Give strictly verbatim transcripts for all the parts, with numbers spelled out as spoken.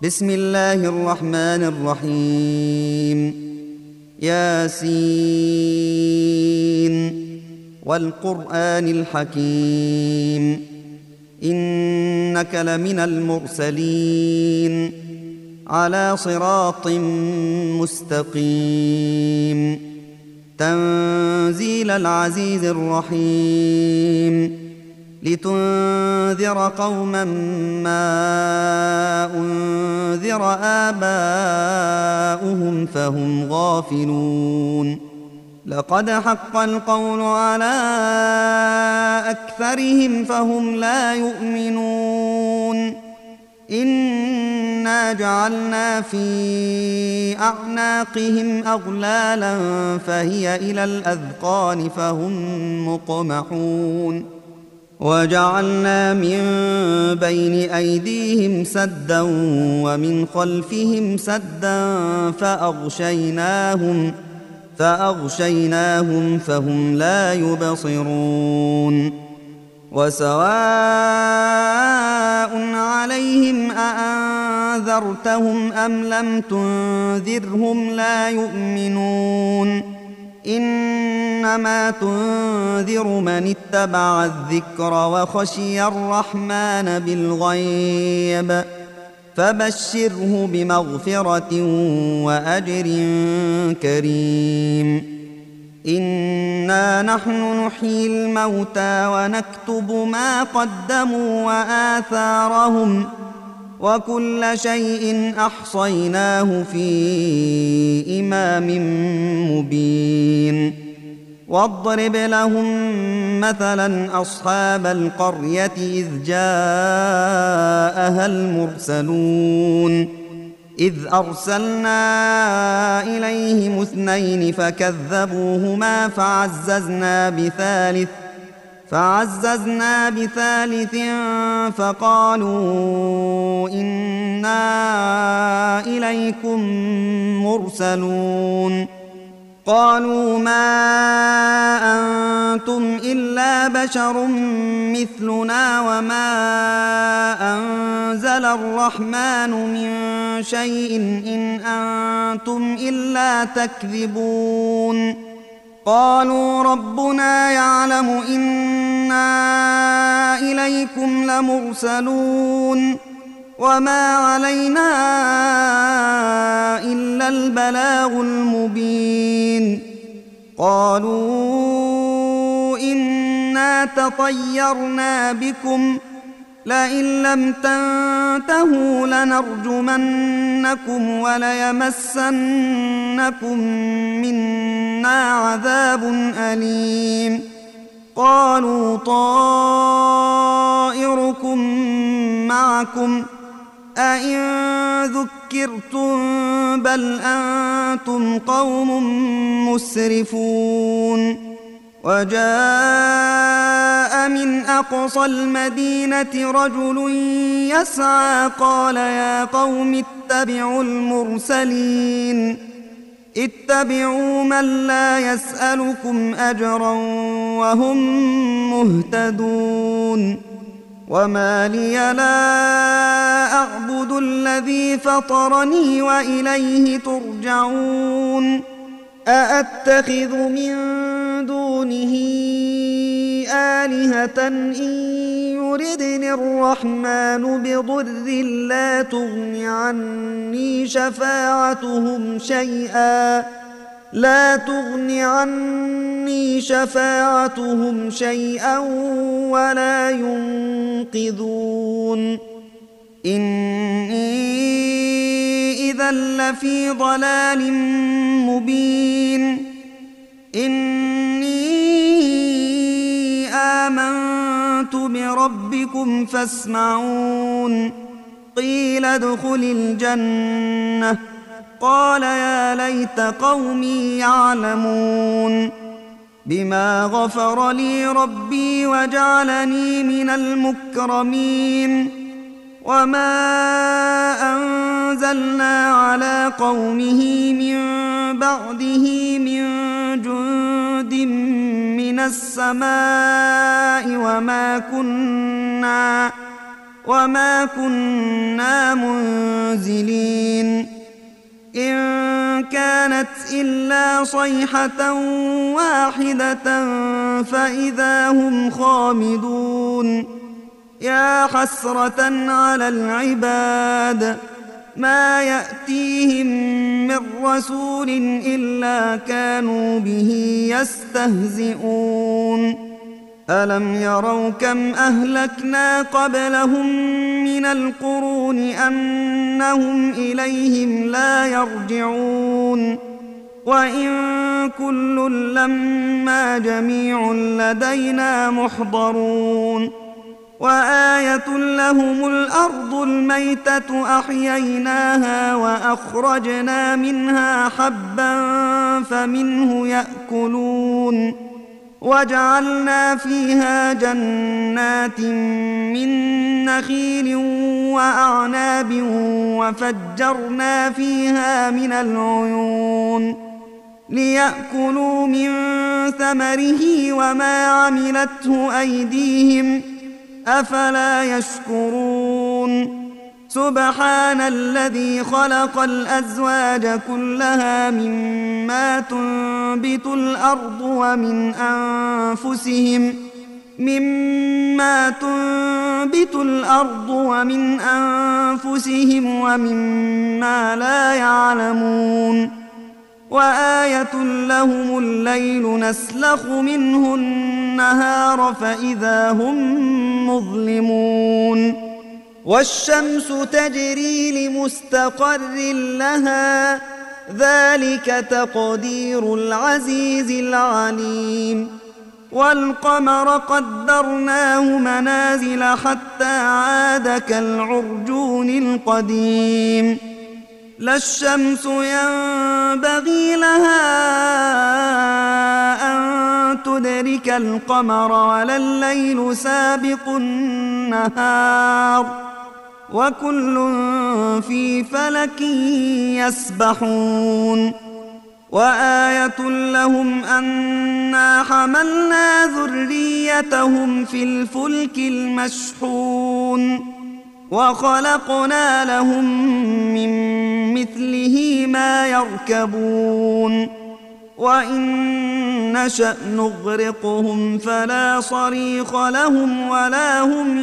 بسم الله الرحمن الرحيم. ياسين والقرآن الحكيم إنك لمن المرسلين على صراط مستقيم تنزيل العزيز الرحيم لتنذر قوما ما أنذر آباؤهم فهم غافلون. لقد حق القول على أكثرهم فهم لا يؤمنون. إنا جعلنا في أعناقهم أغلالا فهي إلى الأذقان فهم مقمحون. وجعلنا من بين أيديهم سدا ومن خلفهم سدا فأغشيناهم فأغشيناهم فهم لا يبصرون. وسواء عليهم أأنذرتهم أم لم تنذرهم لا يؤمنون. إنما تنذر من اتبع الذكر وخشي الرحمن بالغيب فبشره بمغفرة وأجر كريم. إنا نحن نحيي الموتى ونكتب ما قدموا وآثارهم وكل شيء أحصيناه في إمام مبين. واضرب لهم مثلا أصحاب القرية إذ جاءها المرسلون إذ أرسلنا إليهم اثنين فكذبوهما فعززنا بثالث فعززنا بثالث فقالوا إنا إليكم مرسلون. قالوا ما أنتم إلا بشر مثلنا وما أنزل الرحمن من شيء إن أنتم إلا تكذبون. قالوا ربنا يعلم إنا إليكم لمرسلون وما علينا إلا البلاغ المبين. قالوا إنا تطيرنا بكم لئن لم تنتهوا لنرجمنكم وليمسنكم منا عذاب أليم. قالوا طائركم معكم أئن ذكرتم بل أنتم قوم مسرفون. وجاء من أقصى المدينة رجل يسعى قال يا قوم اتبعوا المرسلين اتبعوا من لا يسألكم أجرا وهم مهتدون. وما لي لا أعبد الذي فطرني وإليه ترجعون. أأتخذ من دونه آلهة إن يردني الرحمن بضر لا تغن عني شفاعتهم شيئا لا تغن عني شفاعتهم شيئا ولا ينقذون. إني إذا لفي ضلال مبين. إني آمنت بربكم فاسمعون. قيل ادخل الجنة قال يا ليت قومي يعلمون. بما غفر لي ربي وجعلني من المكرمين. وما أنزلنا على قومه من بعده من جند من السماء وما كنا وما كنا منزلين إن كانت إلا صيحة واحدة فإذا هم خامدون يا حسرة على العباد ما يأتيهم من رسول إلا كانوا به يستهزئون ألم يروا كم أهلكنا قبلهم من القرون أنهم إليهم لا يرجعون وإن كل لما جميع لدينا محضرون وآية لهم الأرض الميتة أحييناها وأخرجنا منها حبا فمنه يأكلون وجعلنا فيها جنات من نخيل وأعناب وفجرنا فيها من العيون ليأكلوا من ثمره وما عملته أيديهم أفلا يشكرون سبحان الذي خلق الأزواج كلها مما تنبت الأرض ومن أنفسهم مما تنبت الأرض ومن أنفسهم ومما لا يعلمون وآية لهم الليل نسلخ منه النهار فإذا هم مظلمون والشمس تجري لمستقر لها ذلك تقدير العزيز العليم والقمر قدرناه منازل حتى عاد كالعرجون القديم لا الشمس ينبغي لها أن تدرك القمر ولا الليل سابق النهار وكل في فلك يسبحون وآية لهم أنا حملنا ذريتهم في الفلك المشحون وخلقنا لهم من مثله ما يركبون وإن نشأ نغرقهم فلا صريخ لهم ولا هم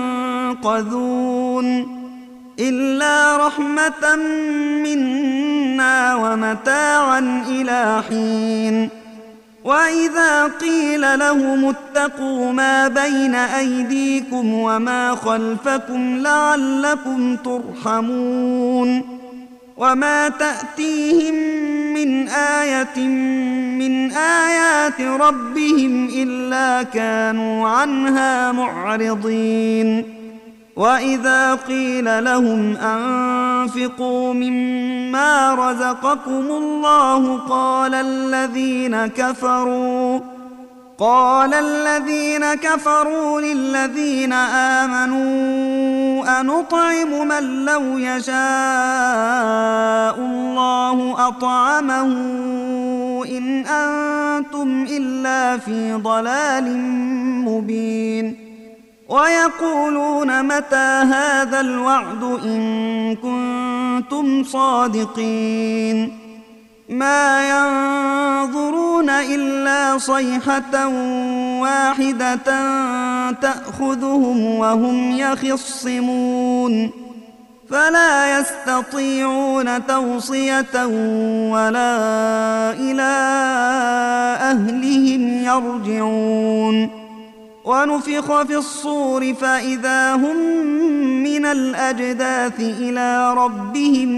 ينقذون إلا رحمة منا ومتاعا إلى حين وإذا قيل لهم اتقوا ما بين أيديكم وما خلفكم لعلكم ترحمون وما تأتيهم من آية من آيات ربهم إلا كانوا عنها معرضين وإذا قيل لهم أنفقوا مما رزقكم الله قال الذين كفروا قال الذين كفروا للذين آمنوا أنطعم من لو يشاء الله أطعمه إن أنتم إلا في ضلال مبين ويقولون متى هذا الوعد إن كنتم صادقين ما ينظرون إلا صيحة واحدة تأخذهم وهم يخصمون فلا يستطيعون توصية ولا إلى أهلهم يرجعون ونفخ في الصور فإذا هم من الأجداث إلى ربهم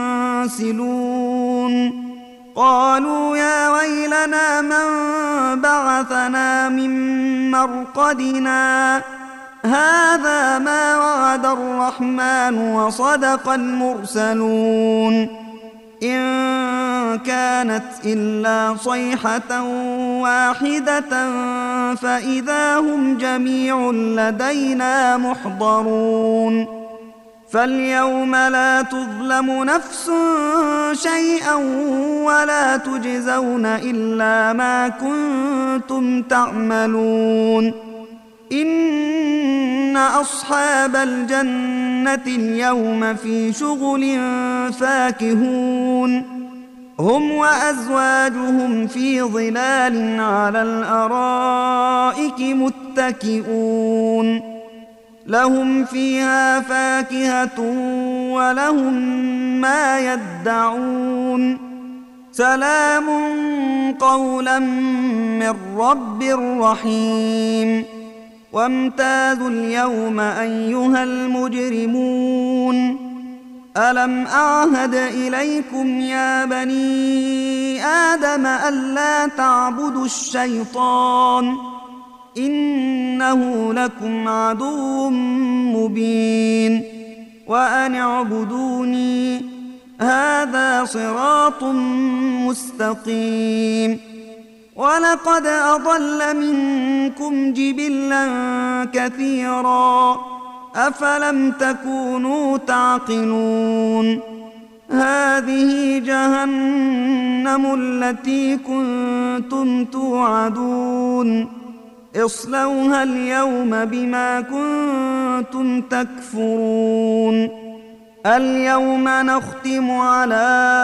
ينسلون قالوا يا ويلنا من بعثنا من مرقدنا هذا ما وعد الرحمن وصدق المرسلون إن كانت إلا صيحة واحدة فإذا هم جميع لدينا محضرون فاليوم لا تظلم نفس شيئا ولا تجزون إلا ما كنتم تعملون إن أصحاب الجنة اليوم في شغل فاكهون هم وأزواجهم في ظلال على الأرائك متكئون لهم فيها فاكهة ولهم ما يدعون سلام قولا من رب رحيم وامتازوا اليوم أيها المجرمون ألم أعهد إليكم يا بني آدم ألا تعبدوا الشيطان إنه لكم عدو مبين وأن اعبدوني هذا صراط مستقيم ولقد أضل منكم جبلا كثيرا أفلم تكونوا تعقلون هذه جهنم التي كنتم توعدون اصلوها اليوم بما كنتم تكفرون اليوم نختم على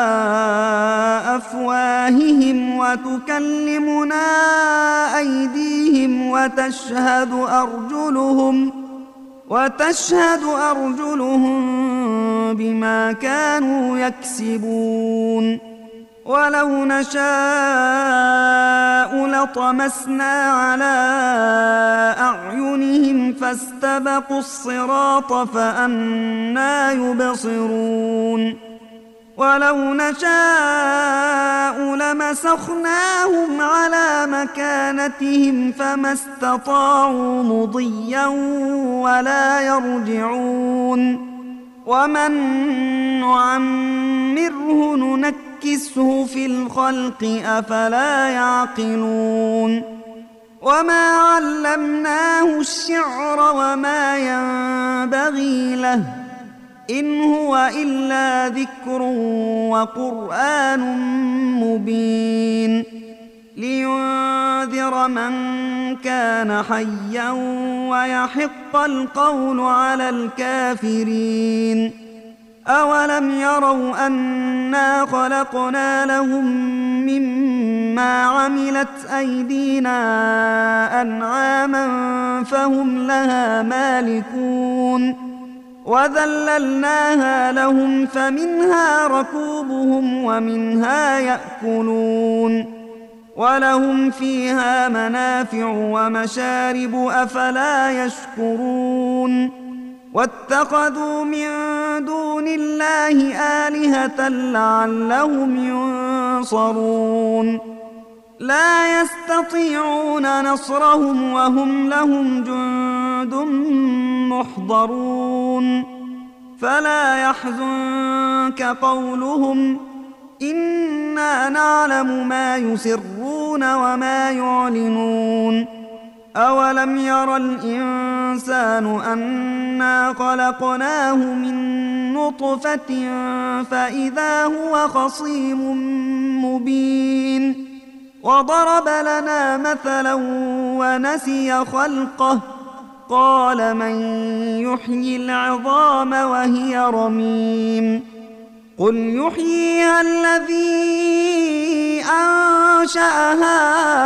أفواههم وتكلمنا أيديهم وتشهد أرجلهم وتشهد أرجلهم بما كانوا يكسبون ولو نشاء لطمسنا على أعينهم فاستبقوا الصراط فأنى يبصرون ولو نشاء لمسخناهم على مكانتهم فما استطاعوا مضيا ولا يرجعون ومن نعمره ننكسه في الخلق أفلا يعقلون وما علمناه الشعر وما ينبغي له إن هو إلا ذكر وقرآن مبين لينذر من كان حيا ويحق القول على الكافرين أولم يروا أنا خلقنا لهم مما عملت أيدينا أنعاما فهم لها مالكون وذللناها لهم فمنها ركوبهم ومنها يأكلون ولهم فيها منافع ومشارب أفلا يشكرون واتخذوا من دون الله آلهة لعلهم ينصرون لا يستطيعون نصرهم وهم لهم جند محضرون فلا يحزنك قولهم إنا نعلم ما يسرون وما يعلنون أولم ير الإنسان أنا خلقناه من نطفة فإذا هو خصيم مبين وضرب لنا مثلا ونسي خلقه قال من يحيي العظام وهي رميم قل يحييها الذي أنشأها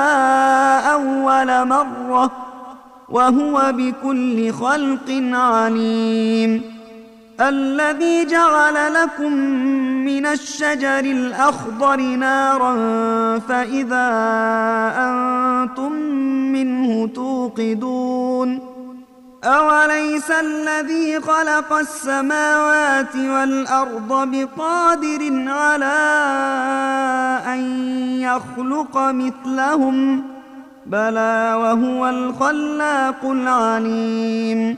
أول مرة وهو بكل خلق عليم الذي جعل لكم من الشجر الأخضر نارا فإذا أنتم منه توقدون أوليس الذي خلق السماوات والأرض بقادر على أن يخلق مثلهم بلى وهو الخلاق العليم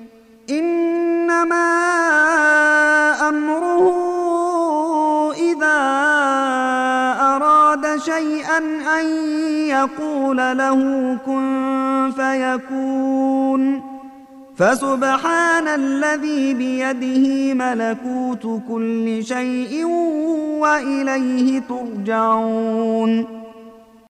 إنما أمره إذا أراد شيئا أن يقول له كن فيكون فسبحان الذي بيده ملكوت كل شيء وإليه ترجعون